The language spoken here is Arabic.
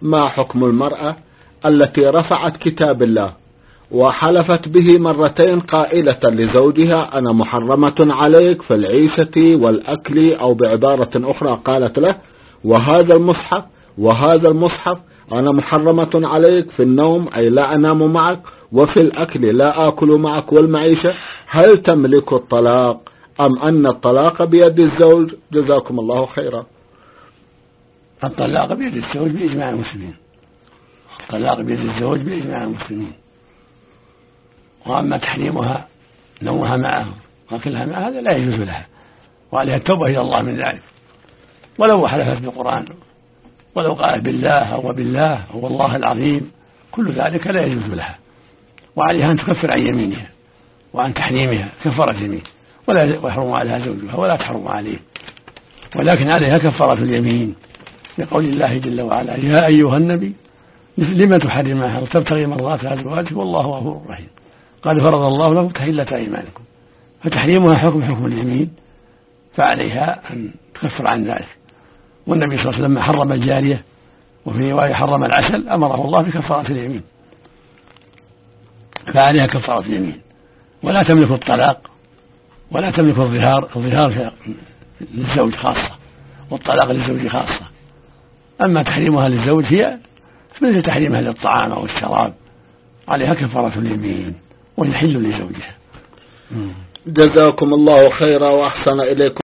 ما حكم المرأة التي رفعت كتاب الله وحلفت به مرتين قائلة لزوجها أنا محرمة عليك في العيشة والأكل، أو بعبارة أخرى قالت له وهذا المصحف أنا محرمة عليك في النوم، أي لا أنام معك، وفي الأكل لا آكل معك، والمعيشة، هل تملك الطلاق أم أن الطلاق بيد الزوج؟ جزاكم الله خيرا. الطلاق بيد الزوج بإجماع المسلمين، الطلاق بيد الزوج بإجماع المسلمين. وأما تحريمها نومها معه وأكلها معه هذا لا يجوز لها، وعليها التوبة إلى الله من ذلك، ولو حلفت بالقرآن، ولو قالت بالله أو بالله أو والله العظيم، كل ذلك لا يجوز لها، وعليها أن تكفر عن يمينها وعن تحريمها كفارة يمين، ولا يحرم عليها زوجها ولا تحرم عليه، ولكن عليها كفارة اليمين لقول الله جل وعلا يا أيها النبي لما تحرمها وتبتغي مرضات أزواجك والله غفور رحيم، قال فرض الله لكم تحلة أيمانكم، فتحريمها حكم اليمين، فعليها أن تكفر عن ذلك. والنبي صلى الله عليه وسلم حرم الجارية، وفي رواية حرم العسل، أمره الله بكفارة اليمين، فعليها كفارة اليمين. ولا تملك الطلاق ولا تملك الظهار للزوج خاصة، والطلاق للزوج خاصة. أما تحريمها للزوج هي مثل تحريمها للطعام أو الشراب، عليها كفارة اليمين ويحل لزوجها. جزاكم الله خيرا وأحسن إليكم.